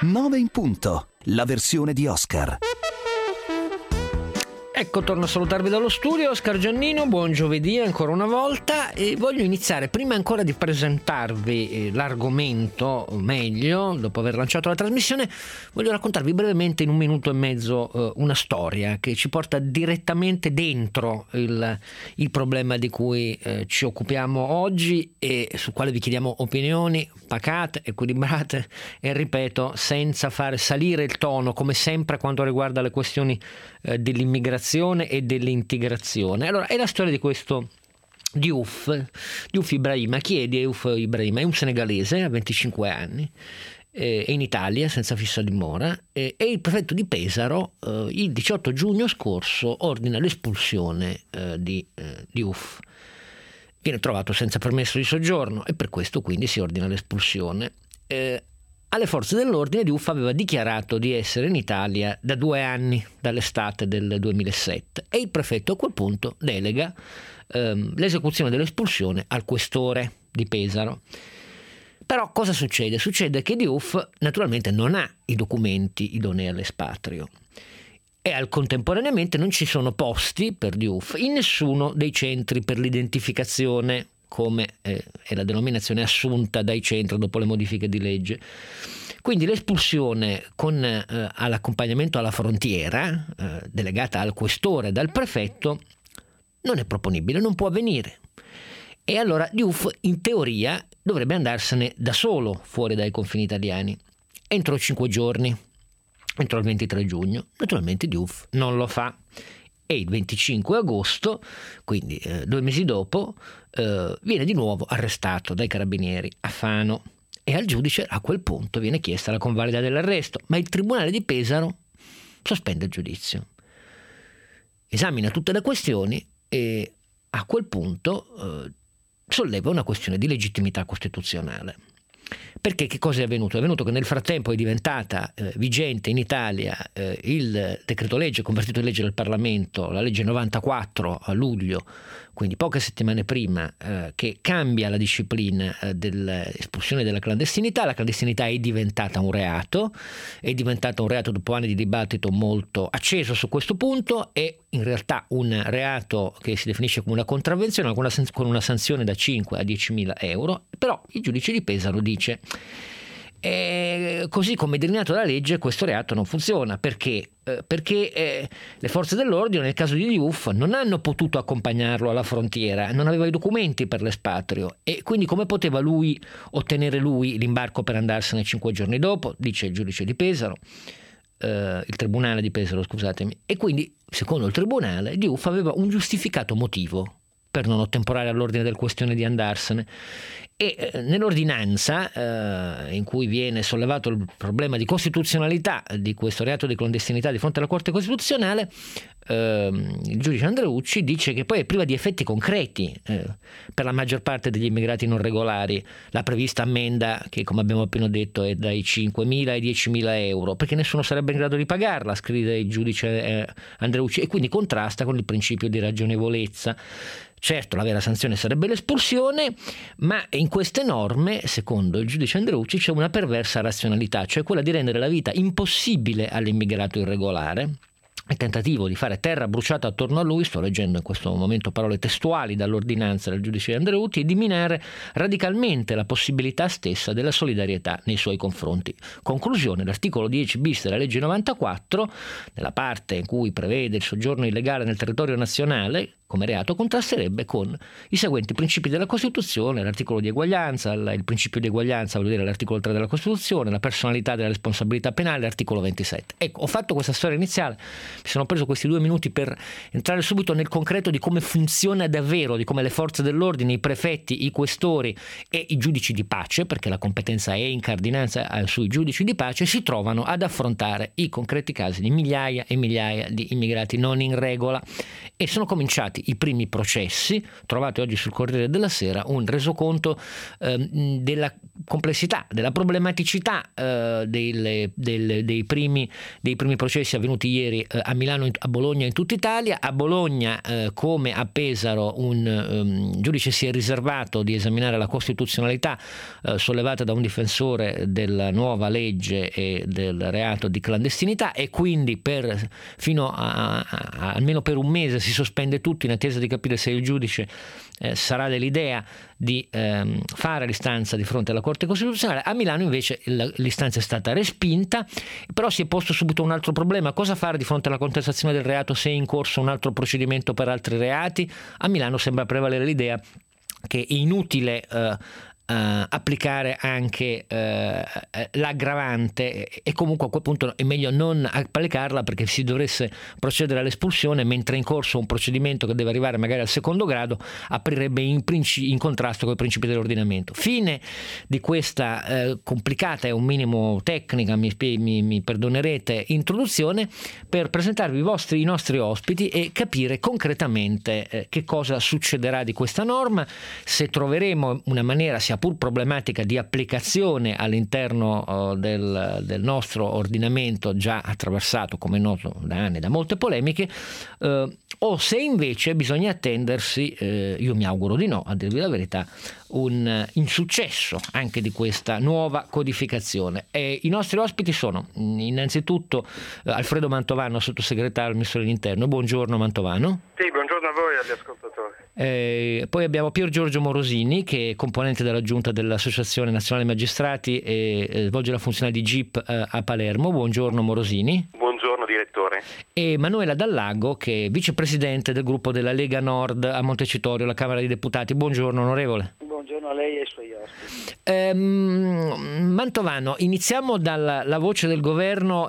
9 in punto, la versione di Oscar. Ecco, torno a salutarvi dallo studio, Oscar Giannino, buon giovedì ancora una volta, e voglio iniziare, prima ancora di presentarvi l'argomento meglio, dopo aver lanciato la trasmissione, voglio raccontarvi brevemente in 1 minuto e mezzo una storia che ci porta direttamente dentro il problema di cui ci occupiamo oggi e sul quale vi chiediamo opinioni pacate, equilibrate e, ripeto, senza fare salire il tono, come sempre quando riguarda le questioni dell'immigrazione e dell'integrazione. Allora, è la storia di Diouf Ibrahima. Chi è Diouf Ibrahima? È un senegalese, ha 25 anni, è in Italia senza fissa dimora, e il prefetto di Pesaro il 18 giugno scorso ordina l'espulsione di Diouf. Viene trovato senza permesso di soggiorno e per questo quindi si ordina l'espulsione. Alle forze dell'ordine Diouf aveva dichiarato di essere in Italia da 2 anni, dall'estate del 2007, e il prefetto a quel punto delega l'esecuzione dell'espulsione al questore di Pesaro. Però cosa succede? Succede che Diouf naturalmente non ha i documenti idonei all'espatrio e contemporaneamente non ci sono posti per Diouf in nessuno dei centri per l'identificazione, come è la denominazione assunta dai centri dopo le modifiche di legge. Quindi l'espulsione con all'accompagnamento alla frontiera, delegata al questore dal prefetto, non è proponibile, non può avvenire. E allora Diouf in teoria dovrebbe andarsene da solo fuori dai confini italiani entro 5 giorni, entro il 23 giugno. Naturalmente Diouf non lo fa. E il 25 agosto, quindi 2 mesi dopo, viene di nuovo arrestato dai carabinieri a Fano e al giudice a quel punto viene chiesta la convalida dell'arresto, ma il tribunale di Pesaro sospende il giudizio, esamina tutte le questioni e a quel punto solleva una questione di legittimità costituzionale. Perché che cosa è avvenuto? È avvenuto che nel frattempo è diventata vigente in Italia il decreto legge convertito in legge del Parlamento, la legge 94 a luglio, quindi poche settimane prima, che cambia la disciplina dell'espulsione della clandestinità. La clandestinità è diventata un reato dopo anni di dibattito molto acceso su questo punto. È in realtà un reato che si definisce come una contravvenzione con una sanzione da 5 a 10.000 euro, però il giudice di Pesaro dice così come delineato dalla legge questo reato non funziona. Perché le forze dell'ordine nel caso di Diouf non hanno potuto accompagnarlo alla frontiera, non aveva i documenti per l'espatrio e quindi come poteva ottenere l'imbarco per andarsene 5 giorni dopo, dice il giudice di Pesaro, il tribunale di Pesaro, scusatemi. E quindi secondo il tribunale Diouf aveva un giustificato motivo per non ottemperare all'ordine del questione di andarsene. E nell'ordinanza in cui viene sollevato il problema di costituzionalità di questo reato di clandestinità di fronte alla Corte Costituzionale, il giudice Andreucci dice che poi è priva di effetti concreti per la maggior parte degli immigrati non regolari. La prevista ammenda, che come abbiamo appena detto è dai 5.000 ai 10.000 euro, perché nessuno sarebbe in grado di pagarla, scrive il giudice Andreucci, e quindi contrasta con il principio di ragionevolezza. Certo, la vera sanzione sarebbe l'espulsione, ma in queste norme, secondo il giudice Andreucci, c'è una perversa razionalità, cioè quella di rendere la vita impossibile all'immigrato irregolare. Il tentativo di fare terra bruciata attorno a lui, sto leggendo in questo momento parole testuali dall'ordinanza del giudice Andreucci, e di minare radicalmente la possibilità stessa della solidarietà nei suoi confronti. Conclusione: l'articolo 10 bis della legge 94, nella parte in cui prevede il soggiorno illegale nel territorio nazionale come reato, contrasterebbe con i seguenti principi della Costituzione: l'articolo di eguaglianza, il principio di eguaglianza, voglio dire l'articolo 3 della Costituzione, la personalità della responsabilità penale, l'articolo 27. Ecco, ho fatto questa storia iniziale, mi sono preso questi 2 minuti per entrare subito nel concreto di come funziona davvero, di come le forze dell'ordine, i prefetti, i questori e i giudici di pace, perché la competenza è incardinata sui giudici di pace, si trovano ad affrontare i concreti casi di migliaia e migliaia di immigrati non in regola. E sono cominciati i primi processi. Trovate oggi sul Corriere della Sera un resoconto della complessità, della problematicità dei primi processi avvenuti ieri a Milano, a Bologna e in tutta Italia. A Bologna, come a Pesaro, un giudice si è riservato di esaminare la costituzionalità sollevata da un difensore della nuova legge e del reato di clandestinità, e quindi fino a almeno per un mese si sospende tutto in attesa di capire se il giudice sarà dell'idea di fare l'istanza di fronte alla Corte Costituzionale. A Milano invece l'istanza è stata respinta, però si è posto subito un altro problema: cosa fare di fronte alla contestazione del reato se è in corso un altro procedimento per altri reati? A Milano sembra prevalere l'idea che è inutile applicare anche l'aggravante, e comunque a quel punto è meglio non applicarla, perché si dovesse procedere all'espulsione mentre è in corso un procedimento che deve arrivare magari al secondo grado, aprirebbe in contrasto con i principi dell'ordinamento. Fine di questa complicata e un minimo tecnica, mi perdonerete, introduzione, per presentarvi i nostri ospiti e capire concretamente che cosa succederà di questa norma, se troveremo una maniera, sia pur problematica, di applicazione all'interno del nostro ordinamento, già attraversato, come è noto, da anni, da molte polemiche, o se invece bisogna attendersi, io mi auguro di no, a dirvi la verità, un insuccesso anche di questa nuova codificazione. E i nostri ospiti sono innanzitutto Alfredo Mantovano, sottosegretario al Ministero dell'Interno. Buongiorno Mantovano. Sì, buongiorno a voi e agli ascoltatori. Poi abbiamo Pier Giorgio Morosini, che è componente della giunta dell'Associazione Nazionale Magistrati e svolge la funzione di GIP a Palermo. Buongiorno Morosini. Buongiorno direttore. E Manuela Dallago, che è vicepresidente del gruppo della Lega Nord a Montecitorio, la Camera dei Deputati. Buongiorno onorevole. Buongiorno a lei e ai suoi ospiti. Mantovano, iniziamo dalla voce del governo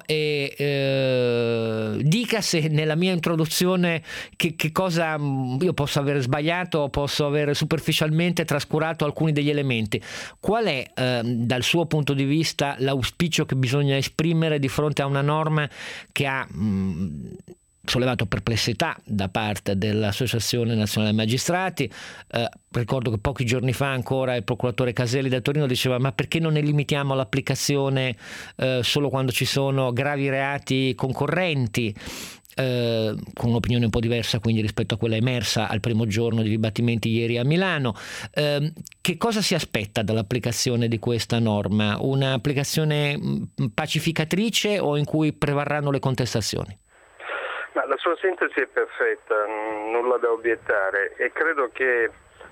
e dica se nella mia introduzione che cosa io posso aver sbagliato o posso aver superficialmente trascurato alcuni degli elementi. Qual è dal suo punto di vista l'auspicio che bisogna esprimere di fronte a una norma che ha sollevato perplessità da parte dell'Associazione Nazionale Magistrati? Ricordo che pochi giorni fa ancora il procuratore Caselli da Torino diceva: ma perché non ne limitiamo l'applicazione solo quando ci sono gravi reati concorrenti? Con un'opinione un po' diversa quindi rispetto a quella emersa al primo giorno di dibattimenti ieri a Milano. Che cosa si aspetta dall'applicazione di questa norma? Un'applicazione pacificatrice o in cui prevarranno le contestazioni? Ma la sua sintesi è perfetta, nulla da obiettare, e credo che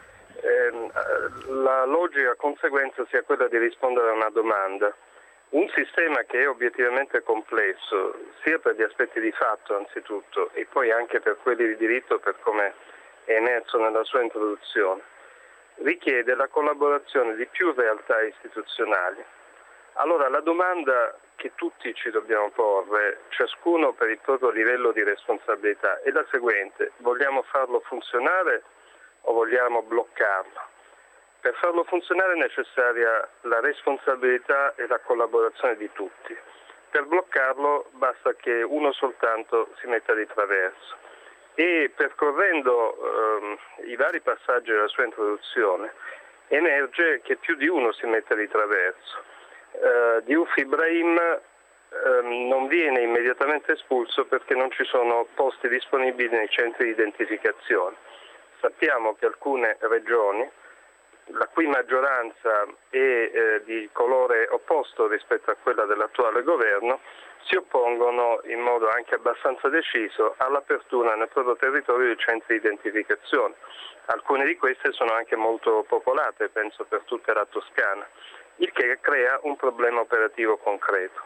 la logica conseguenza sia quella di rispondere a una domanda. Un sistema che è obiettivamente complesso, sia per gli aspetti di fatto anzitutto, e poi anche per quelli di diritto, per come è emerso nella sua introduzione, richiede la collaborazione di più realtà istituzionali. Allora la domanda che tutti ci dobbiamo porre, ciascuno per il proprio livello di responsabilità, è la seguente: vogliamo farlo funzionare o vogliamo bloccarlo? Per farlo funzionare è necessaria la responsabilità e la collaborazione di tutti. Per bloccarlo basta che uno soltanto si metta di traverso. E percorrendo i vari passaggi della sua introduzione emerge che più di uno si mette di traverso. Diouf Ibrahim non viene immediatamente espulso perché non ci sono posti disponibili nei centri di identificazione. Sappiamo che alcune regioni, la cui maggioranza è di colore opposto rispetto a quella dell'attuale governo, si oppongono in modo anche abbastanza deciso all'apertura nel proprio territorio di centri di identificazione. Alcune di queste sono anche molto popolate, penso per tutta la Toscana, il che crea un problema operativo concreto.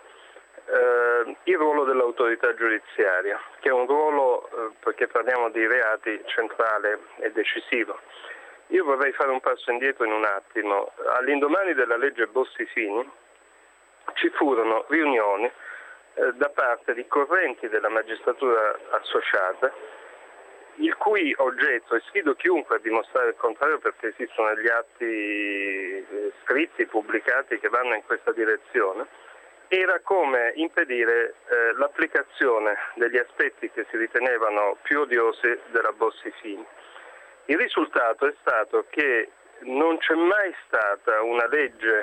Il ruolo dell'autorità giudiziaria, che è un ruolo, perché parliamo di reati, centrale e decisivo. Io vorrei fare un passo indietro in un attimo. All'indomani della legge Bossi-Fini ci furono riunioni da parte di correnti della magistratura associata, il cui oggetto, e sfido chiunque a dimostrare il contrario perché esistono degli atti scritti, pubblicati, che vanno in questa direzione, era come impedire l'applicazione degli aspetti che si ritenevano più odiosi della Bossi-Fini. Il risultato è stato che non c'è mai stata una legge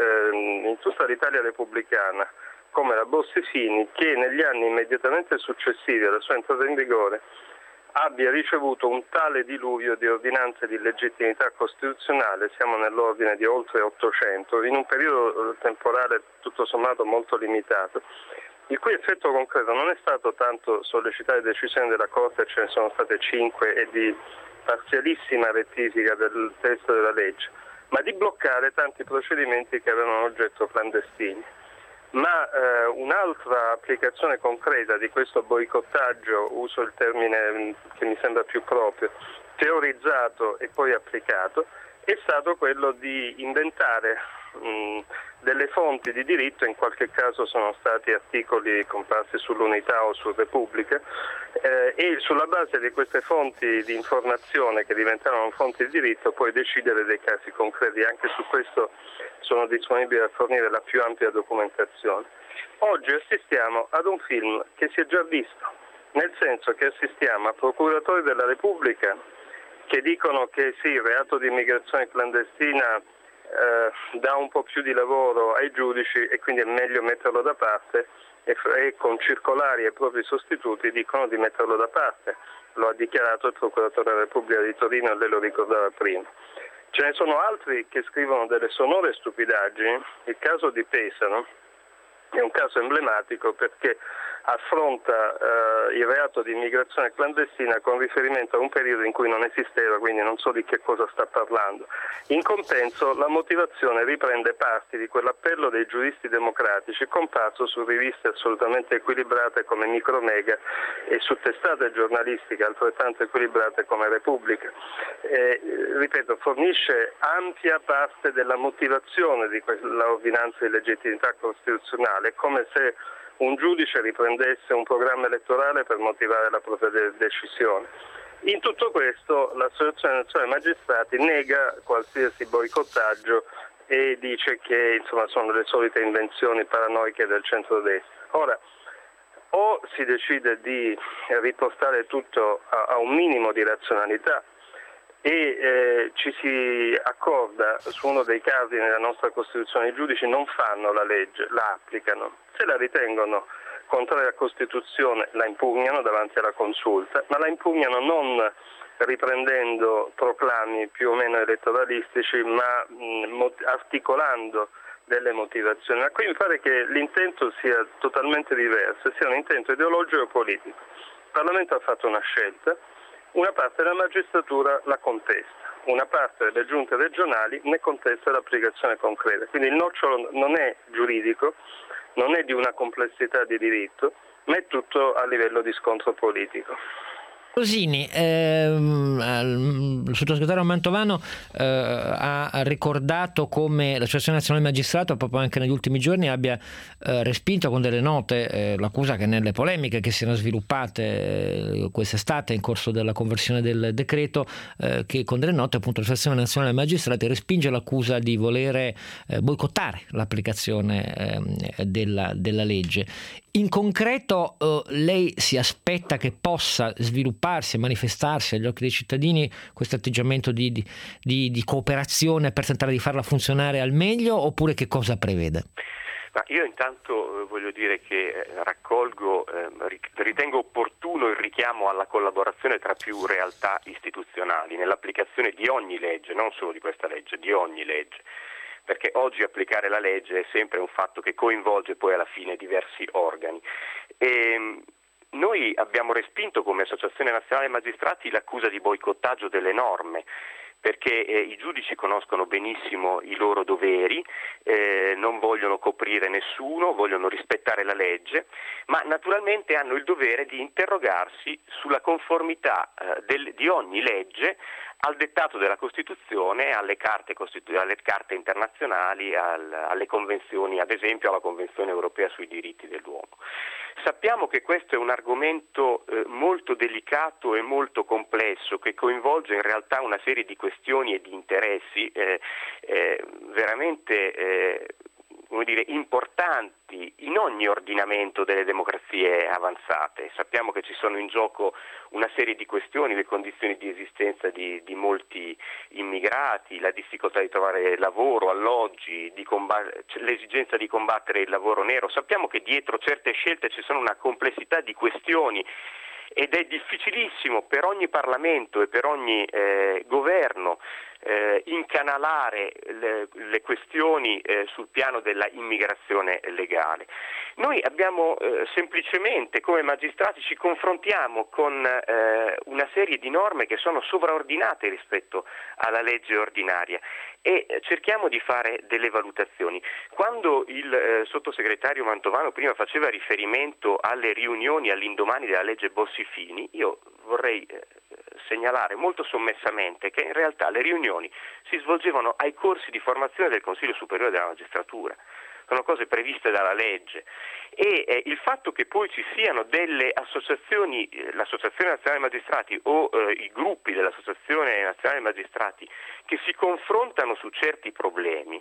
in tutta l'Italia repubblicana come la Bossi-Fini che negli anni immediatamente successivi alla sua entrata in vigore abbia ricevuto un tale diluvio di ordinanze di legittimità costituzionale, siamo nell'ordine di oltre 800, in un periodo temporale tutto sommato molto limitato, il cui effetto concreto non è stato tanto sollecitare decisioni della Corte, ce ne sono state 5 e di parzialissima rettifica del testo della legge, ma di bloccare tanti procedimenti che avevano oggetto clandestini. Ma un'altra applicazione concreta di questo boicottaggio, uso il termine che mi sembra più proprio, teorizzato e poi applicato, è stato quello di inventare delle fonti di diritto, in qualche caso sono stati articoli comparsi sull'Unità o su Repubblica, e sulla base di queste fonti di informazione che diventarono fonti di diritto poi decidere dei casi concreti. Anche su questo sono disponibili a fornire la più ampia documentazione. Oggi assistiamo ad un film che si è già visto, nel senso che assistiamo a procuratori della Repubblica che dicono che sì, il reato di immigrazione clandestina dà un po' più di lavoro ai giudici e quindi è meglio metterlo da parte, e con circolari ai propri sostituti dicono di metterlo da parte. Lo ha dichiarato il procuratore della Repubblica di Torino e lei lo ricordava prima. Ce ne sono altri che scrivono delle sonore stupidaggini. Il caso di Pesaro è un caso emblematico perché affronta il reato di immigrazione clandestina con riferimento a un periodo in cui non esisteva, quindi non so di che cosa sta parlando. In compenso la motivazione riprende parti di quell'appello dei giuristi democratici comparso su riviste assolutamente equilibrate come Micromega e su testate giornalistiche altrettanto equilibrate come Repubblica. Ripeto, fornisce ampia parte della motivazione di quella ordinanza di legittimità costituzionale, come se un giudice riprendesse un programma elettorale per motivare la propria decisione. In tutto questo l'Associazione Nazionale Magistrati nega qualsiasi boicottaggio e dice che insomma sono le solite invenzioni paranoiche del centrodestra. Ora, o si decide di ripostare tutto a un minimo di razionalità e ci si accorda su uno dei cardini della nostra Costituzione: i giudici non fanno la legge, la applicano. Se la ritengono contraria alla Costituzione la impugnano davanti alla Consulta, ma la impugnano non riprendendo proclami più o meno elettoralistici, ma articolando delle motivazioni. Ma qui mi pare che l'intento sia totalmente diverso, sia un intento ideologico o politico. Il Parlamento ha fatto una scelta, una parte della magistratura la contesta, una parte delle giunte regionali ne contesta l'applicazione concreta. Quindi il nocciolo non è giuridico, non è di una complessità di diritto, ma è tutto a livello di scontro politico. Rosini, il sottosegretario Mantovano ha ricordato come l'Associazione Nazionale Magistrato proprio anche negli ultimi giorni abbia respinto con delle note l'accusa che nelle polemiche che si erano sviluppate quest'estate in corso della conversione del decreto, che con delle note appunto l'Associazione Nazionale Magistrati respinge l'accusa di volere boicottare l'applicazione della legge. In concreto lei si aspetta che possa svilupparsi e manifestarsi agli occhi dei cittadini questo atteggiamento di cooperazione per tentare di farla funzionare al meglio, oppure che cosa prevede? Ma io intanto voglio dire che ritengo opportuno il richiamo alla collaborazione tra più realtà istituzionali nell'applicazione di ogni legge, non solo di questa legge, di ogni legge. Perché oggi applicare la legge è sempre un fatto che coinvolge poi alla fine diversi organi. E noi abbiamo respinto come Associazione Nazionale Magistrati l'accusa di boicottaggio delle norme, perché i giudici conoscono benissimo i loro doveri, non vogliono coprire nessuno, vogliono rispettare la legge, ma naturalmente hanno il dovere di interrogarsi sulla conformità di ogni legge al dettato della Costituzione, alle carte internazionali, alle convenzioni, ad esempio alla Convenzione Europea sui diritti dell'uomo. Sappiamo che questo è un argomento molto delicato e molto complesso, che coinvolge in realtà una serie di questioni e di interessi veramente importanti in ogni ogni ordinamento delle democrazie avanzate. Sappiamo che ci sono in gioco una serie di questioni, le condizioni di esistenza di molti immigrati, la difficoltà di trovare lavoro, alloggi, l'esigenza di combattere il lavoro nero. Sappiamo che dietro certe scelte ci sono una complessità di questioni ed è difficilissimo per ogni Parlamento e per ogni governo incanalare le questioni sul piano della immigrazione legale. Noi abbiamo semplicemente, come magistrati, ci confrontiamo con una serie di norme che sono sovraordinate rispetto alla legge ordinaria e cerchiamo di fare delle valutazioni. Quando il sottosegretario Mantovano prima faceva riferimento alle riunioni all'indomani della legge Bossi-Fini, io vorrei segnalare molto sommessamente che in realtà le riunioni si svolgevano ai corsi di formazione del Consiglio Superiore della Magistratura. Sono cose previste dalla legge e il fatto che poi ci siano delle associazioni, l'Associazione Nazionale Magistrati o i gruppi dell'Associazione Nazionale Magistrati che si confrontano su certi problemi,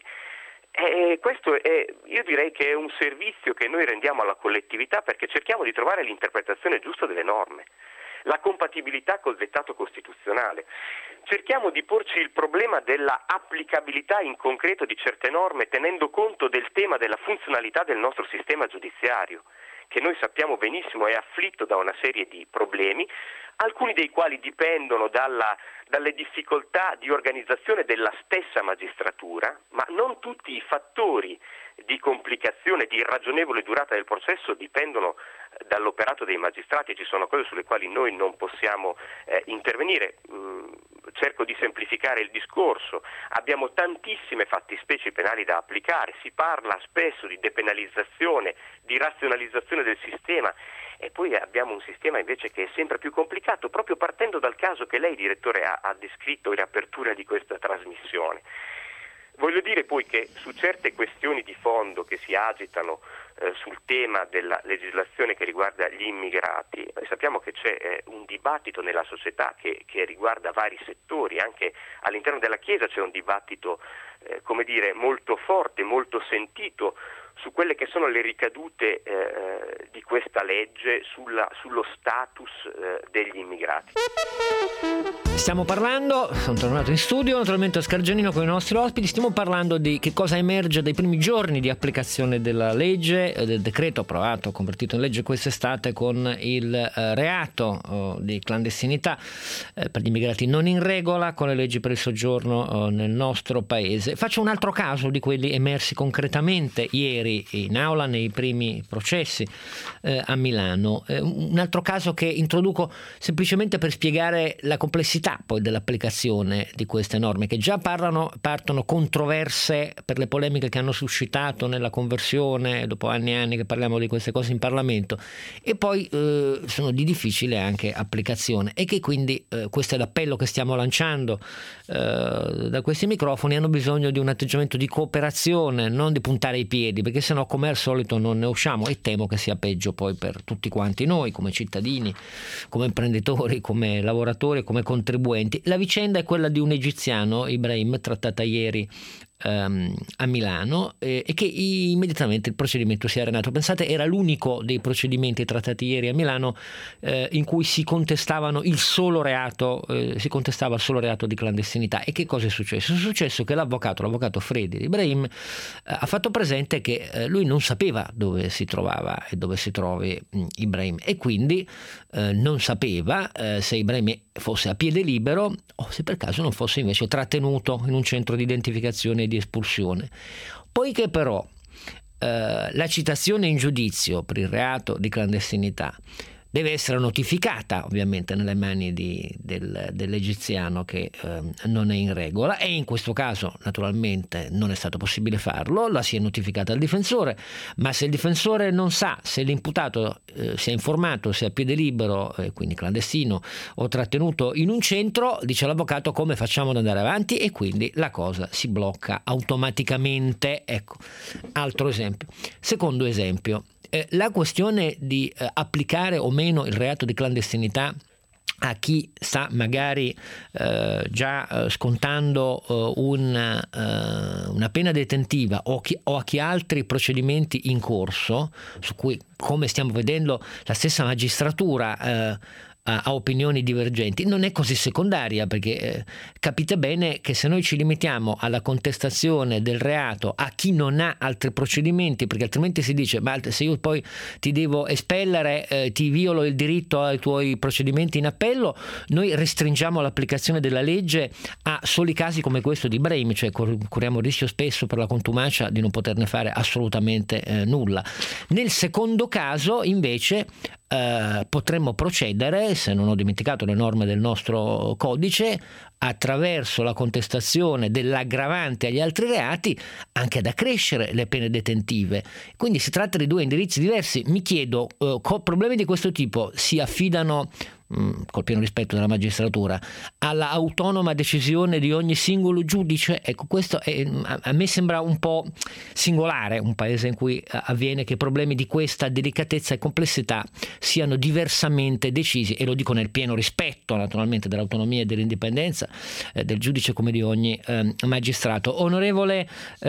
questo io direi che è un servizio che noi rendiamo alla collettività, perché cerchiamo di trovare l'interpretazione giusta delle norme, la compatibilità col dettato costituzionale. Cerchiamo di porci il problema della applicabilità in concreto di certe norme, tenendo conto del tema della funzionalità del nostro sistema giudiziario, che noi sappiamo benissimo è afflitto da una serie di problemi, alcuni dei quali dipendono dalle difficoltà di organizzazione della stessa magistratura, ma non tutti i fattori di complicazione, di irragionevole durata del processo dipendono dall'operato dei magistrati. Ci sono cose sulle quali noi non possiamo intervenire. Cerco di semplificare il discorso. Abbiamo tantissime fattispecie penali da applicare, si parla spesso di depenalizzazione, di razionalizzazione del sistema, e poi abbiamo un sistema invece che è sempre più complicato, proprio partendo dal caso che lei, direttore, ha descritto in apertura di questa trasmissione. Voglio dire poi che su certe questioni di fondo che si agitano sul tema della legislazione che riguarda gli immigrati, sappiamo che c'è un dibattito nella società che riguarda vari settori, anche all'interno della Chiesa c'è un dibattito molto forte, molto sentito su quelle che sono le ricadute di questa legge sullo status degli immigrati. Stiamo parlando, sono tornato in studio, naturalmente Oscar Giannino con i nostri ospiti, stiamo parlando di che cosa emerge dai primi giorni di applicazione della legge, del decreto approvato, convertito in legge quest'estate con il reato di clandestinità per gli immigrati non in regola con le leggi per il soggiorno nel nostro paese. Faccio un altro caso di quelli emersi concretamente ieri in aula nei primi processi a Milano, un altro caso che introduco semplicemente per spiegare la complessità poi dell'applicazione di queste norme, che già partono controverse per le polemiche che hanno suscitato nella conversione, dopo anni e anni che parliamo di queste cose in Parlamento, e poi sono di difficile anche applicazione, e che quindi questo è l'appello che stiamo lanciando da questi microfoni: hanno bisogno di un atteggiamento di cooperazione, non di puntare i piedi, perché sennò come al solito non ne usciamo, e temo che sia peggio poi per tutti quanti noi, come cittadini, come imprenditori, come lavoratori, come contribuenti. La vicenda è quella di un egiziano, Ibrahim, trattata ieri a Milano, e che immediatamente il procedimento si è arenato. Pensate, era l'unico dei procedimenti trattati ieri a Milano in cui si contestava il solo reato di clandestinità. E che cosa è successo? È successo che l'avvocato Fredi di Ibrahim ha fatto presente che lui non sapeva dove si trovava e dove si trovi Ibrahim, e quindi non sapeva se Ibrahim fosse a piede libero o se per caso non fosse invece trattenuto in un centro di identificazione e di espulsione. Poiché però la citazione in giudizio per il reato di clandestinità deve essere notificata ovviamente nelle mani dell'egiziano che non è in regola, e in questo caso naturalmente non è stato possibile farlo, la si è notificata al difensore, ma se il difensore non sa se l'imputato si è informato se è a piede libero, quindi clandestino, o trattenuto in un centro, dice l'avvocato: come facciamo ad andare avanti? E quindi la cosa si blocca automaticamente. Ecco, altro esempio. Secondo esempio, la questione di applicare o meno il reato di clandestinità a chi sta magari già scontando una pena detentiva o a chi ha altri procedimenti in corso, su cui, come stiamo vedendo, la stessa magistratura ha opinioni divergenti, non è così secondaria, perché capite bene che se noi ci limitiamo alla contestazione del reato a chi non ha altri procedimenti, perché altrimenti si dice ma se io poi ti devo espellere, ti violo il diritto ai tuoi procedimenti in appello, noi restringiamo l'applicazione della legge a soli casi come questo di Brehmi, cioè corriamo il rischio spesso per la contumacia di non poterne fare assolutamente nulla. Nel secondo caso invece potremmo procedere, se non ho dimenticato le norme del nostro codice, attraverso la contestazione dell'aggravante agli altri reati, anche ad accrescere le pene detentive. Quindi si tratta di due indirizzi diversi. Mi chiedo, problemi di questo tipo si affidano, col pieno rispetto della magistratura, alla autonoma decisione di ogni singolo giudice? Ecco, questo a me sembra un po' singolare, un paese in cui avviene che problemi di questa delicatezza e complessità siano diversamente decisi, e lo dico nel pieno rispetto naturalmente dell'autonomia e dell'indipendenza del giudice come di ogni magistrato. Onorevole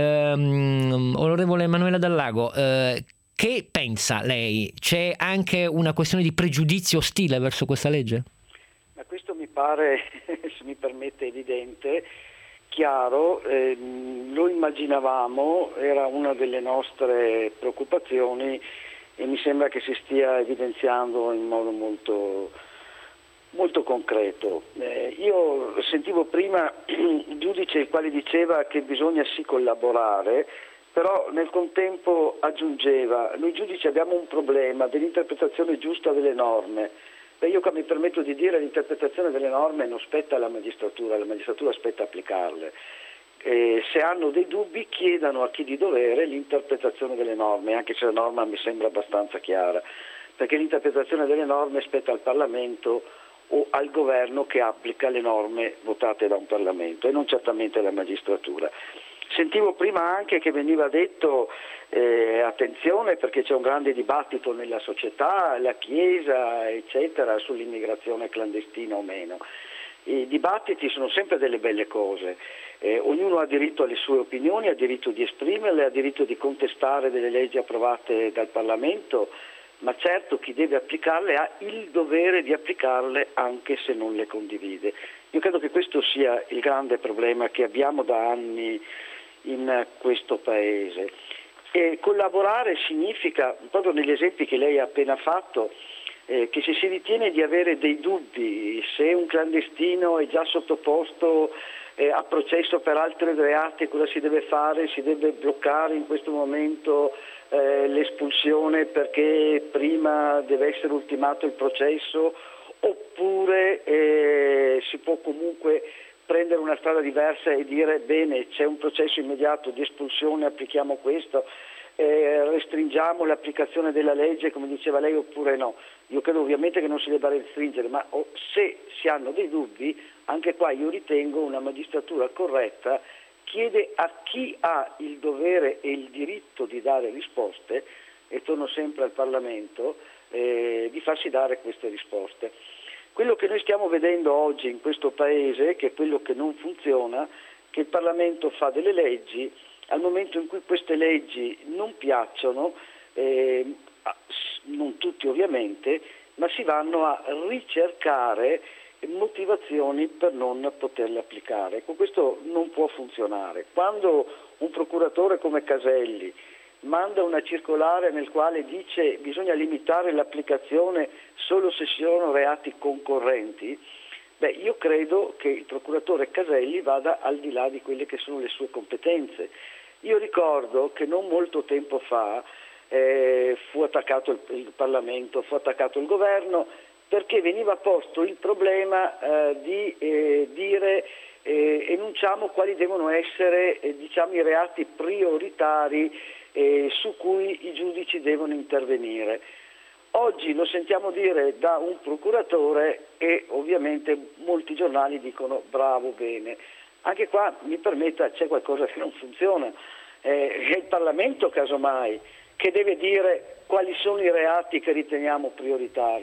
Emanuela Dal Lago, che pensa lei? C'è anche una questione di pregiudizio ostile verso questa legge? Ma questo mi pare, se mi permette, evidente, chiaro, lo immaginavamo, era una delle nostre preoccupazioni e mi sembra che si stia evidenziando in modo molto, molto concreto. Io sentivo prima il giudice il quale diceva che bisogna sì collaborare, però nel contempo aggiungeva: noi giudici abbiamo un problema dell'interpretazione giusta delle norme. Io qua mi permetto di dire che l'interpretazione delle norme non spetta alla magistratura, la magistratura spetta applicarle. Se hanno dei dubbi chiedano a chi di dovere l'interpretazione delle norme, anche se la norma mi sembra abbastanza chiara, perché l'interpretazione delle norme spetta al Parlamento o al governo che applica le norme votate da un Parlamento, e non certamente alla magistratura. Sentivo prima anche che veniva detto attenzione perché c'è un grande dibattito nella società, la Chiesa eccetera, sull'immigrazione clandestina o meno. I dibattiti sono sempre delle belle cose, ognuno ha diritto alle sue opinioni, ha diritto di esprimerle, ha diritto di contestare delle leggi approvate dal Parlamento, ma certo chi deve applicarle ha il dovere di applicarle anche se non le condivide. Io credo che questo sia il grande problema che abbiamo da anni in questo Paese. E collaborare significa, proprio negli esempi che lei ha appena fatto, che se si ritiene di avere dei dubbi se un clandestino è già sottoposto a processo per altri reati, cosa si deve fare? Si deve bloccare in questo momento l'espulsione perché prima deve essere ultimato il processo, oppure si può comunque prendere una strada diversa e dire bene, c'è un processo immediato di espulsione, applichiamo questo, restringiamo l'applicazione della legge come diceva lei, oppure no. Io credo ovviamente che non si debba restringere, ma se si hanno dei dubbi, anche qua io ritengo una magistratura corretta chiede a chi ha il dovere e il diritto di dare risposte, e torno sempre al Parlamento, di farsi dare queste risposte. Quello che noi stiamo vedendo oggi in questo Paese, che è quello che non funziona, che il Parlamento fa delle leggi, al momento in cui queste leggi non piacciono, non tutti ovviamente, ma si vanno a ricercare motivazioni per non poterle applicare. Ecco, questo non può funzionare. Quando un procuratore come Caselli manda una circolare nel quale dice bisogna limitare l'applicazione solo se ci sono reati concorrenti, io credo che il procuratore Caselli vada al di là di quelle che sono le sue competenze. Io ricordo che non molto tempo fa fu attaccato il Parlamento, fu attaccato il governo, perché veniva posto il problema di dire enunciamo quali devono essere i reati prioritari su cui i giudici devono intervenire. Oggi lo sentiamo dire da un procuratore e ovviamente molti giornali dicono bravo, bene. Anche qua, mi permetta, c'è qualcosa che non funziona. È il Parlamento casomai che deve dire quali sono i reati che riteniamo prioritari.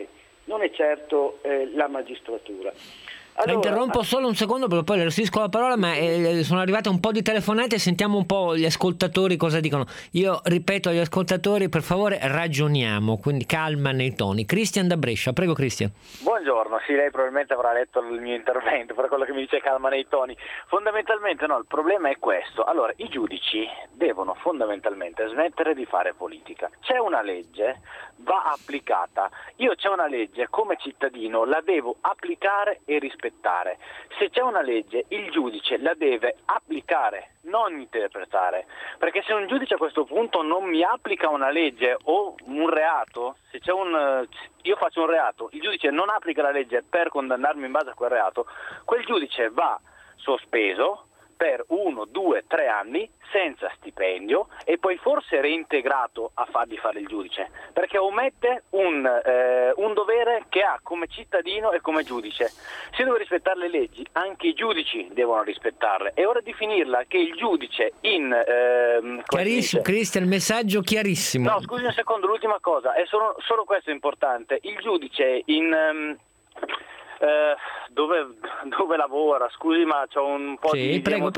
non è certo la magistratura. La interrompo solo un secondo perché poi le restituisco la parola, ma sono arrivate un po' di telefonate e sentiamo un po' gli ascoltatori cosa dicono. Io ripeto agli ascoltatori, per favore ragioniamo, quindi calma nei toni. Cristian da Brescia, prego Cristian. Buongiorno, sì, lei probabilmente avrà letto il mio intervento, per quello che mi dice calma nei toni. Fondamentalmente no, il problema è questo. Allora, i giudici devono fondamentalmente smettere di fare politica. C'è una legge, va applicata. Io c'è una legge, come cittadino la devo applicare e rispettare. Se c'è una legge, il giudice la deve applicare, non interpretare, perché se un giudice a questo punto non mi applica una legge o un reato, se c'è io faccio un reato, il giudice non applica la legge per condannarmi in base a quel reato, quel giudice va sospeso per 1, 2, 3 anni senza stipendio e poi forse reintegrato a fargli fare il giudice, perché omette un dovere che ha come cittadino e come giudice. Se deve rispettare le leggi, anche i giudici devono rispettarle. È ora di finirla che il giudice chiarissimo, Cristian, il messaggio chiarissimo. No, scusi un secondo, l'ultima cosa, è solo questo è importante. Il giudice dove lavora, scusi, ma c'ho un po' di prego.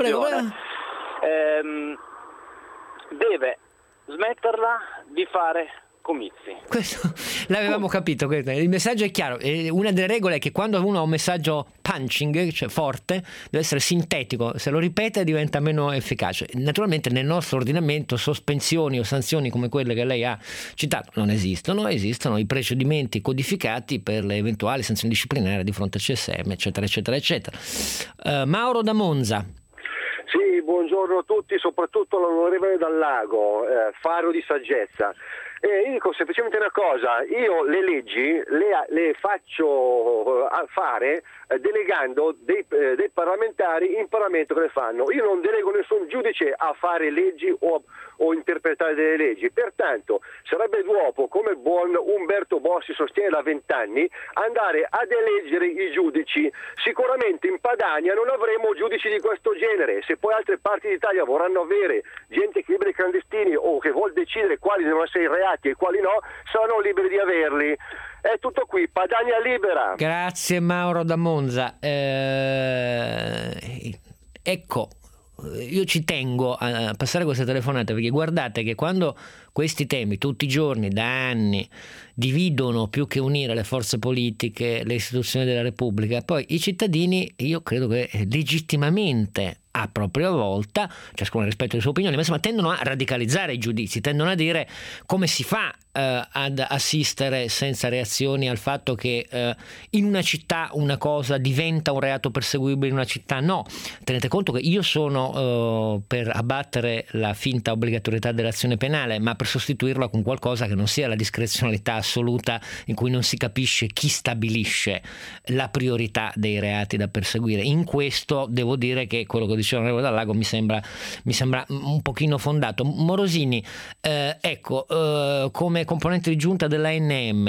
Deve smetterla di fare comizi. Questo l'avevamo capito, il messaggio è chiaro. Una delle regole è che quando uno ha un messaggio punching, cioè forte, deve essere sintetico, se lo ripete diventa meno efficace. Naturalmente nel nostro ordinamento sospensioni o sanzioni come quelle che lei ha citato non esistono i procedimenti codificati per le eventuali sanzioni disciplinari di fronte al CSM, eccetera eccetera eccetera. Mauro da Monza. Sì, buongiorno a tutti, soprattutto l'onorevole Dal Lago, faro di saggezza. Io dico semplicemente una cosa, io le leggi le faccio fare delegando dei parlamentari in Parlamento che le fanno. Io non delego nessun giudice a fare leggi o interpretare delle leggi, pertanto sarebbe d'uopo, come buon Umberto Bossi sostiene da 20 anni, andare ad eleggere i giudici. Sicuramente in Padania non avremo giudici di questo genere, se poi altre parti d'Italia vorranno avere gente che libera i clandestini o che vuol decidere quali devono essere i reati e quali no, saranno liberi di averli. È tutto qui, Padania libera. Grazie Mauro da Monza. Ecco, io ci tengo a passare questa telefonata perché guardate che quando questi temi tutti i giorni da anni dividono più che unire le forze politiche, le istituzioni della Repubblica, poi i cittadini, io credo che legittimamente a propria volta, ciascuno rispetto alle sue opinioni, ma insomma tendono a radicalizzare i giudizi, tendono a dire come si fa ad assistere senza reazioni al fatto che in una città una cosa diventa un reato perseguibile, in una città no. Tenete conto che io sono per abbattere la finta obbligatorietà dell'azione penale, ma per sostituirla con qualcosa che non sia la discrezionalità assoluta in cui non si capisce chi stabilisce la priorità dei reati da perseguire. In questo devo dire che quello che diceva l'onorevole Dal Lago mi sembra un pochino fondato. Morosini, come componente di giunta dell'ANM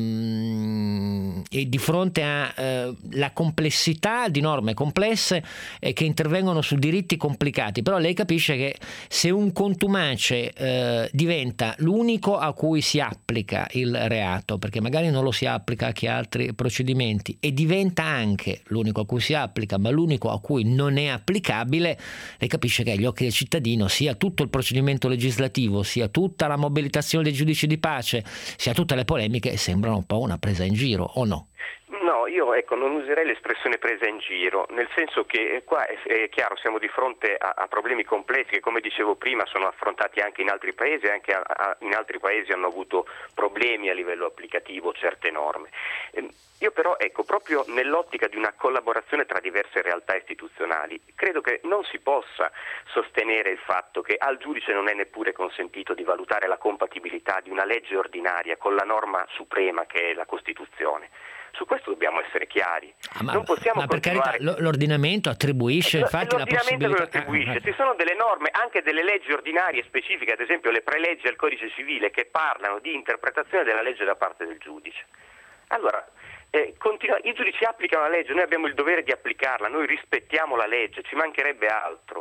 e di fronte a la complessità di norme complesse che intervengono su diritti complicati, però lei capisce che se un contumace diventa l'unico a cui si applica il reato, perché magari non lo si applica a chi ha altri procedimenti, e diventa anche l'unico a cui si applica ma l'unico a cui non è applicabile, lei capisce che agli occhi del cittadino sia tutto il procedimento legislativo, sia tutta la mobilitazione dei giudici di pace, sia tutte le polemiche sembrano un po' una presa in giro, o no? No, io non userei l'espressione presa in giro, nel senso che qua è chiaro, siamo di fronte a problemi complessi che, come dicevo prima, sono affrontati anche in altri paesi, anche in altri paesi hanno avuto problemi a livello applicativo certe norme. Io però, proprio nell'ottica di una collaborazione tra diverse realtà istituzionali, credo che non si possa sostenere il fatto che al giudice non è neppure consentito di valutare la compatibilità di una legge ordinaria con la norma suprema che è la Costituzione. Su questo dobbiamo essere chiari. Non possiamo per carità, l'ordinamento attribuisce infatti la possibilità. Attribuisce. Ci sono delle norme, anche delle leggi ordinarie specifiche, ad esempio le preleggi al codice civile, che parlano di interpretazione della legge da parte del giudice. Allora, i giudici applicano la legge, noi abbiamo il dovere di applicarla, noi rispettiamo la legge, ci mancherebbe altro.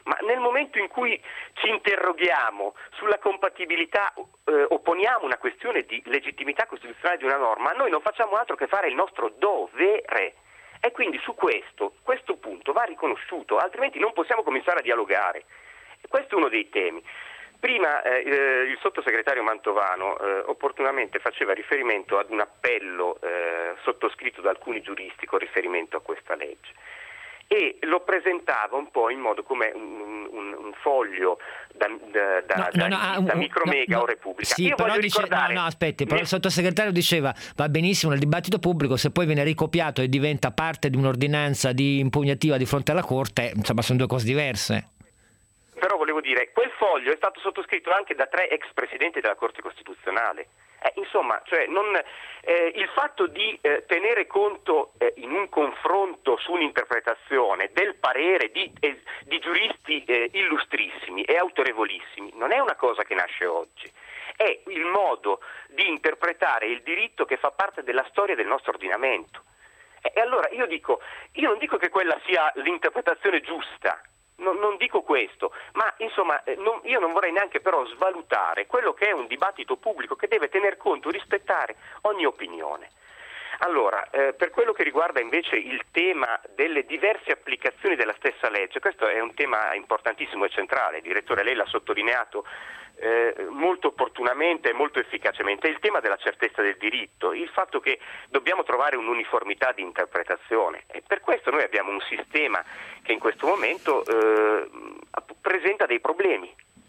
ma nel momento in cui ci interroghiamo sulla compatibilità o poniamo una questione di legittimità costituzionale di una norma, noi non facciamo altro che fare il nostro dovere. E quindi su questo punto va riconosciuto, altrimenti non possiamo cominciare a dialogare. E questo è uno dei temi. Prima il sottosegretario Mantovano opportunamente faceva riferimento ad un appello sottoscritto da alcuni giuristi con riferimento a questa legge e lo presentava un po' in modo come un foglio da Micromega o Repubblica. Sì, io però voglio dice, ricordare... aspetti, però il sottosegretario diceva va benissimo nel dibattito pubblico, se poi viene ricopiato e diventa parte di un'ordinanza di impugnativa di fronte alla Corte, insomma sono due cose diverse. Però volevo dire, quel foglio è stato sottoscritto anche da 3 ex presidenti della Corte Costituzionale. Insomma, cioè il fatto di tenere conto in un confronto su un'interpretazione del parere di giuristi illustrissimi e autorevolissimi non è una cosa che nasce oggi. È il modo di interpretare il diritto che fa parte della storia del nostro ordinamento. E allora io non dico che quella sia l'interpretazione giusta. Non dico questo, ma insomma io non vorrei neanche però svalutare quello che è un dibattito pubblico che deve tener conto, rispettare ogni opinione. Allora, per quello che riguarda invece il tema delle diverse applicazioni della stessa legge, questo è un tema importantissimo e centrale, direttore, lei l'ha sottolineato molto opportunamente e molto efficacemente, il tema della certezza del diritto, il fatto che dobbiamo trovare un'uniformità di interpretazione e per questo noi abbiamo un sistema che in questo momento presenta dei problemi,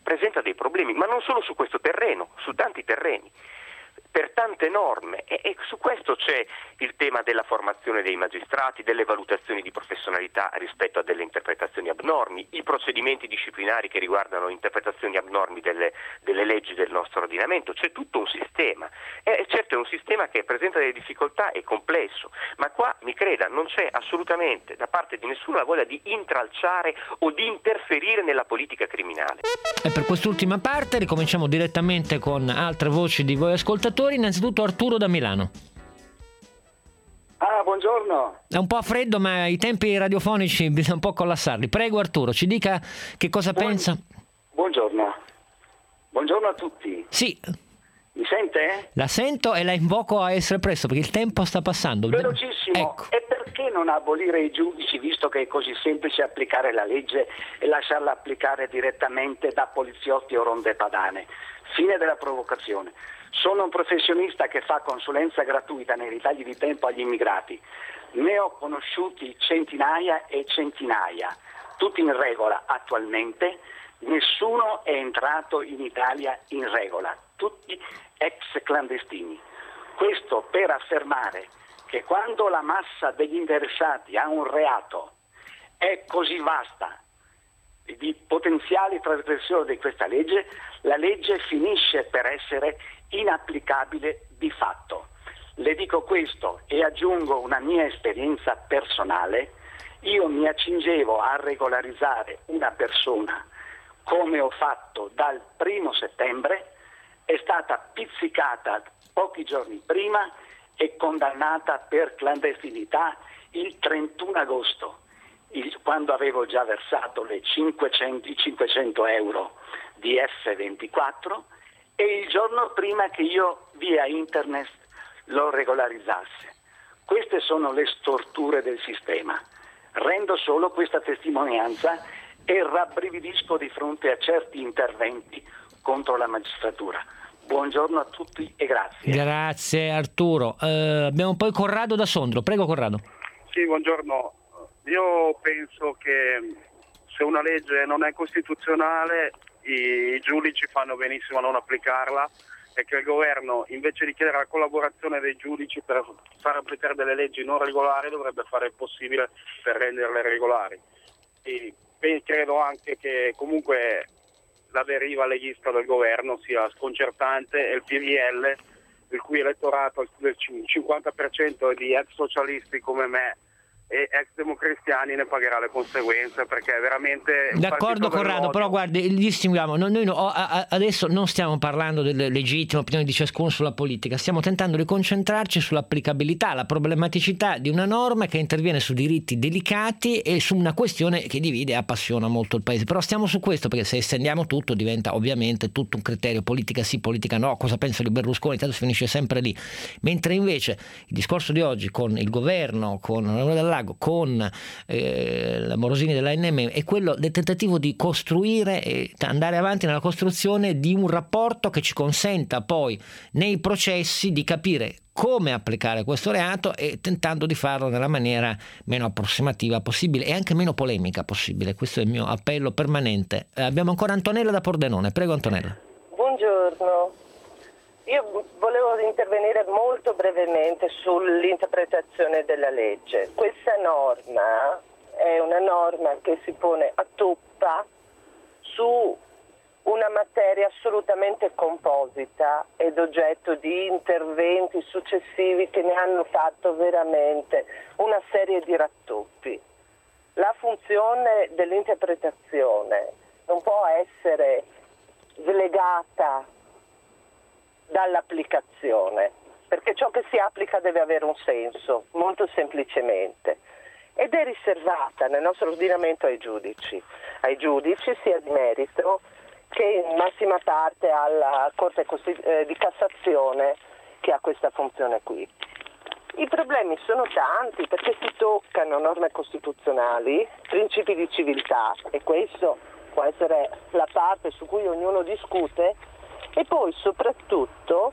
ma non solo su questo terreno, su tanti terreni, per tante norme e su questo c'è il tema della formazione dei magistrati, delle valutazioni di professionalità rispetto a delle interpretazioni abnormi, i procedimenti disciplinari che riguardano interpretazioni abnormi delle leggi del nostro ordinamento, c'è tutto un sistema. Certo è un sistema che presenta delle difficoltà, è complesso, ma qua mi creda non c'è assolutamente da parte di nessuno la voglia di intralciare o di interferire nella politica criminale. E per quest'ultima parte ricominciamo direttamente con altre voci di voi ascoltatori. Innanzitutto Arturo da Milano. Buongiorno. È un po' a freddo, ma i tempi radiofonici bisogna un po' collassarli. Prego Arturo, ci dica che cosa pensa. Buongiorno. Buongiorno a tutti. Sì. Mi sente? La sento e la invoco a essere presto perché il tempo sta passando. Velocissimo. Ecco. E perché non abolire i giudici, visto che è così semplice applicare la legge e lasciarla applicare direttamente da poliziotti o ronde padane? Fine della provocazione. Sono un professionista che fa consulenza gratuita nei ritagli di tempo agli immigrati. Ne ho conosciuti centinaia e centinaia, tutti in regola attualmente. Nessuno è entrato in Italia in regola, tutti ex clandestini. Questo per affermare che quando la massa degli interessati a un reato è così vasta di potenziali trasgressioni di questa legge, la legge finisce per essere inapplicabile di fatto. Le dico questo e aggiungo una mia esperienza personale. Io mi accingevo a regolarizzare una persona, come ho fatto dal 1° settembre, è stata pizzicata pochi giorni prima e condannata per clandestinità il 31 agosto, quando avevo già versato i 500 euro di F24 e il giorno prima che io via internet lo regolarizzasse. Queste sono le storture del sistema. Rendo solo questa testimonianza e rabbrividisco di fronte a certi interventi contro la magistratura. Buongiorno a tutti e grazie. Grazie Arturo. Abbiamo poi Corrado da Sondrio. Prego Corrado. Sì, buongiorno. Io penso che se una legge non è costituzionale i giudici fanno benissimo a non applicarla e che il governo, invece di chiedere la collaborazione dei giudici per far applicare delle leggi non regolari, dovrebbe fare il possibile per renderle regolari. E credo anche che comunque la deriva leghista del governo sia sconcertante e il PDL, il cui elettorato del 50% è di ex socialisti come me, e ex democristiani ne pagherà le conseguenze, perché è veramente d'accordo Corrado, però guardi, distinguiamo, noi adesso non stiamo parlando delle legittime opinioni di ciascuno sulla politica, stiamo tentando di concentrarci sull'applicabilità, la problematicità di una norma che interviene su diritti delicati e su una questione che divide e appassiona molto il paese. Però stiamo su questo, perché se estendiamo tutto diventa ovviamente tutto un criterio, politica sì, politica no, cosa penso di Berlusconi, tanto si finisce sempre lì. Mentre invece il discorso di oggi con il governo, con l'onorevole Dal Lago, con la Morosini dell'ANM è quello del tentativo di costruire e andare avanti nella costruzione di un rapporto che ci consenta poi nei processi di capire come applicare questo reato e tentando di farlo nella maniera meno approssimativa possibile e anche meno polemica possibile. Questo è il mio appello permanente. Abbiamo ancora Antonella da Pordenone. Prego Antonella. Buongiorno. Io volevo intervenire molto brevemente sull'interpretazione della legge. Questa norma è una norma che si pone a toppa su una materia assolutamente composita ed oggetto di interventi successivi che ne hanno fatto veramente una serie di rattoppi. La funzione dell'interpretazione non può essere slegata dall'applicazione, perché ciò che si applica deve avere un senso, molto semplicemente, ed è riservata nel nostro ordinamento ai giudici sia di merito che in massima parte alla Corte di Cassazione, che ha questa funzione qui. I problemi sono tanti, perché si toccano norme costituzionali, principi di civiltà, e questo può essere la parte su cui ognuno discute, e poi soprattutto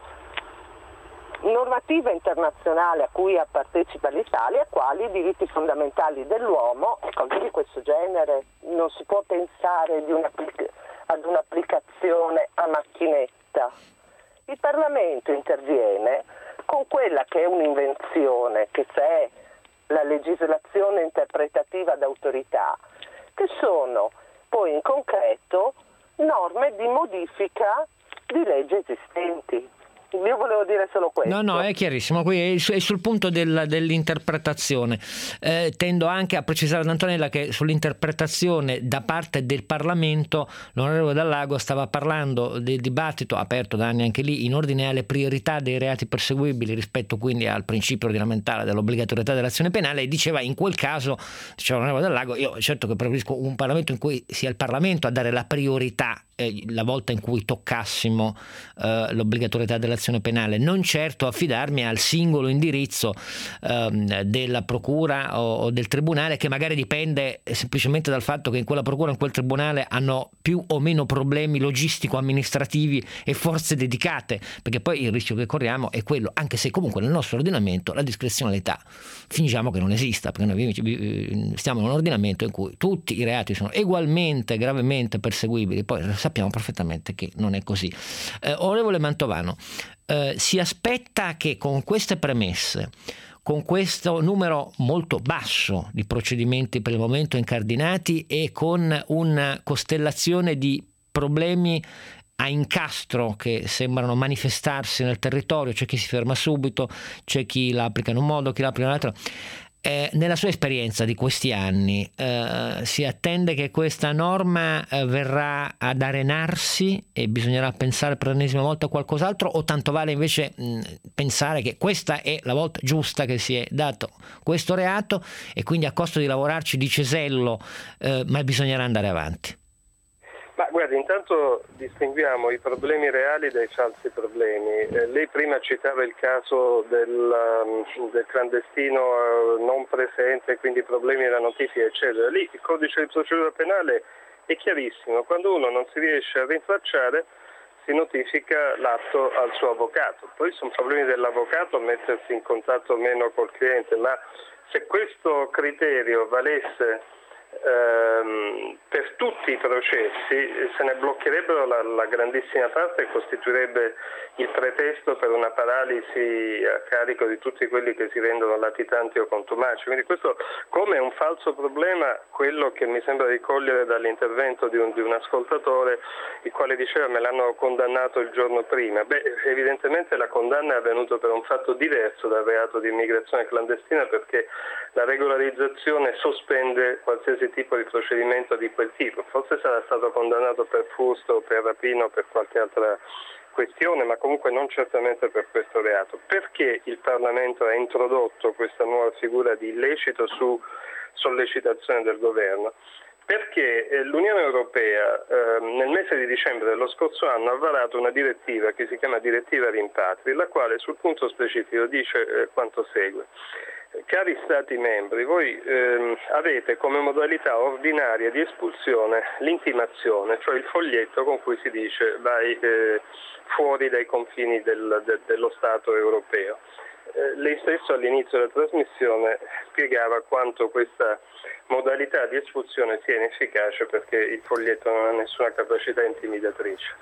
normativa internazionale a cui partecipa l'Italia, quali i diritti fondamentali dell'uomo e cose di questo genere. Non si può pensare ad un'applicazione a macchinetta. Il Parlamento interviene con quella che è un'invenzione, che è la legislazione interpretativa d'autorità, che sono poi in concreto norme di modifica di leggi esistenti. Io volevo dire solo questo. No, è chiarissimo, qui è sul punto dell'interpretazione. Tendo anche a precisare ad Antonella che sull'interpretazione da parte del Parlamento l'onorevole Dal Lago stava parlando del dibattito aperto da anni anche lì in ordine alle priorità dei reati perseguibili rispetto quindi al principio ordinamentale dell'obbligatorietà dell'azione penale, e diceva in quel caso, diceva l'onorevole Dal Lago, io certo che preferisco un Parlamento in cui sia il Parlamento a dare la priorità la volta in cui toccassimo l'obbligatorietà dell'azione penale, non certo affidarmi al singolo indirizzo della procura o del tribunale, che magari dipende semplicemente dal fatto che in quella procura o in quel tribunale hanno più o meno problemi logistico-amministrativi e forze dedicate, perché poi il rischio che corriamo è quello, anche se comunque nel nostro ordinamento la discrezionalità fingiamo che non esista, perché noi stiamo in un ordinamento in cui tutti i reati sono ugualmente gravemente perseguibili. Poi sappiamo perfettamente che non è così. Onorevole Mantovano, si aspetta che con queste premesse, con questo numero molto basso di procedimenti per il momento incardinati e con una costellazione di problemi a incastro che sembrano manifestarsi nel territorio, c'è chi si ferma subito, c'è chi la applica in un modo, chi la applica in un altro. Nella sua esperienza di questi anni si attende che questa norma verrà ad arenarsi e bisognerà pensare per l'ennesima volta a qualcos'altro, o tanto vale invece pensare che questa è la volta giusta che si è dato questo reato e quindi a costo di lavorarci di cesello, ma bisognerà andare avanti? Ma guardi, intanto distinguiamo i problemi reali dai falsi problemi. Lei prima citava il caso del clandestino non presente, quindi problemi della notifica, eccetera. Lì il codice di procedura penale è chiarissimo: quando uno non si riesce a rintracciare si notifica l'atto al suo avvocato. Poi sono problemi dell'avvocato mettersi in contatto meno col cliente, ma se questo criterio valesse per tutti i processi se ne bloccherebbero la grandissima parte e costituirebbe il pretesto per una paralisi a carico di tutti quelli che si rendono latitanti o contumaci. Quindi questo come un falso problema, quello che mi sembra di cogliere dall'intervento di un ascoltatore, il quale diceva me l'hanno condannato il giorno prima. Evidentemente la condanna è avvenuta per un fatto diverso dal reato di immigrazione clandestina, perché la regolarizzazione sospende qualsiasi tipo di procedimento di quel tipo. Forse sarà stato condannato per furto, per rapina o per qualche altra questione, ma comunque non certamente per questo reato. Perché il Parlamento ha introdotto questa nuova figura di illecito su sollecitazione del governo? Perché l'Unione Europea nel mese di dicembre dello scorso anno ha varato una direttiva che si chiama Direttiva Rimpatri, la quale sul punto specifico dice quanto segue. Cari Stati membri, voi avete come modalità ordinaria di espulsione l'intimazione, cioè il foglietto con cui si dice vai fuori dai confini dello Stato europeo. Lei stesso all'inizio della trasmissione spiegava quanto questa modalità di espulsione sia inefficace perché il foglietto non ha nessuna capacità intimidatrice.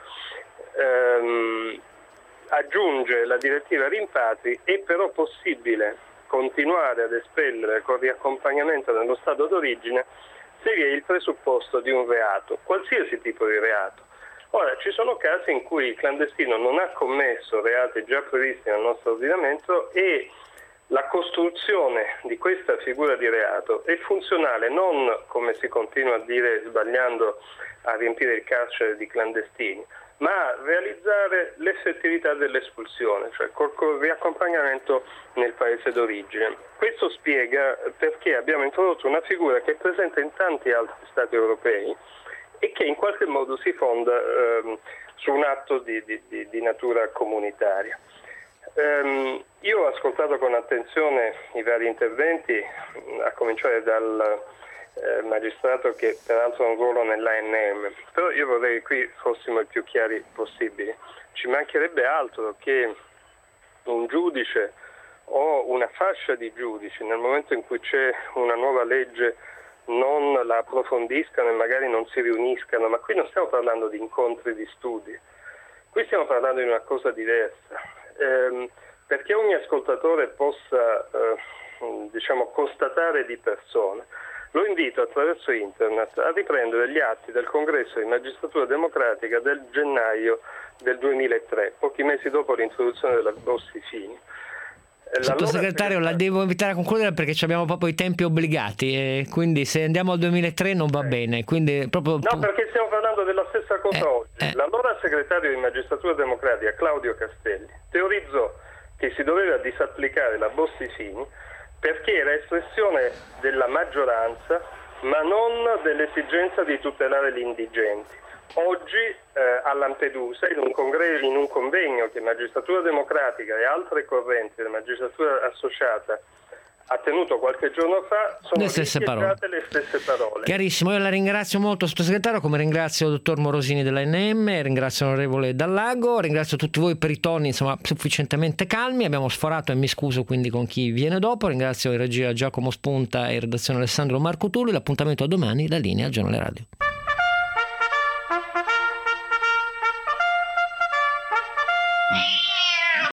Aggiunge la direttiva Rimpatri, è però possibile continuare ad espellere con riaccompagnamento nello Stato d'origine se vi è il presupposto di un reato, qualsiasi tipo di reato. Ora, ci sono casi in cui il clandestino non ha commesso reati già previsti nel nostro ordinamento e la costruzione di questa figura di reato è funzionale non, come si continua a dire sbagliando, a riempire il carcere di clandestini, ma a realizzare l'effettività dell'espulsione, cioè col riaccompagnamento nel paese d'origine. Questo spiega perché abbiamo introdotto una figura che è presente in tanti altri Stati europei e che in qualche modo si fonda su un atto di natura comunitaria. Io ho ascoltato con attenzione i vari interventi, a cominciare dal magistrato che peraltro ha un ruolo nell'ANM, però io vorrei che qui fossimo i più chiari possibili. Ci mancherebbe altro che un giudice o una fascia di giudici nel momento in cui c'è una nuova legge non la approfondiscano e magari non si riuniscano, ma qui non stiamo parlando di incontri di studi, qui stiamo parlando di una cosa diversa. Perché ogni ascoltatore possa constatare di persona, lo invito attraverso internet a riprendere gli atti del Congresso di Magistratura Democratica del gennaio del 2003, pochi mesi dopo l'introduzione della Bossi-Fini. Sottosegretario, la devo invitare a concludere perché abbiamo proprio i tempi obbligati e quindi se andiamo al 2003 non va bene. Quindi proprio... No, perché stiamo parlando della stessa cosa oggi. L'allora segretario di Magistratura Democratica, Claudio Castelli, teorizzò che si doveva disapplicare la Bossi-Fini perché era espressione della maggioranza ma non dell'esigenza di tutelare gli indigenti. Oggi a Lampedusa, in un convegno che Magistratura Democratica e altre correnti della magistratura associata ha tenuto qualche giorno fa, sono richiestate le stesse parole. Chiarissimo, io la ringrazio molto sottosegretario, come ringrazio il dottor Morosini dell'ANM, ringrazio l'onorevole Dallago, ringrazio tutti voi per i toni sufficientemente calmi, abbiamo sforato e mi scuso quindi con chi viene dopo, ringrazio in regia Giacomo Spunta e in redazione Alessandro Marco Tulli, l'appuntamento a domani, la linea al Giornale Radio.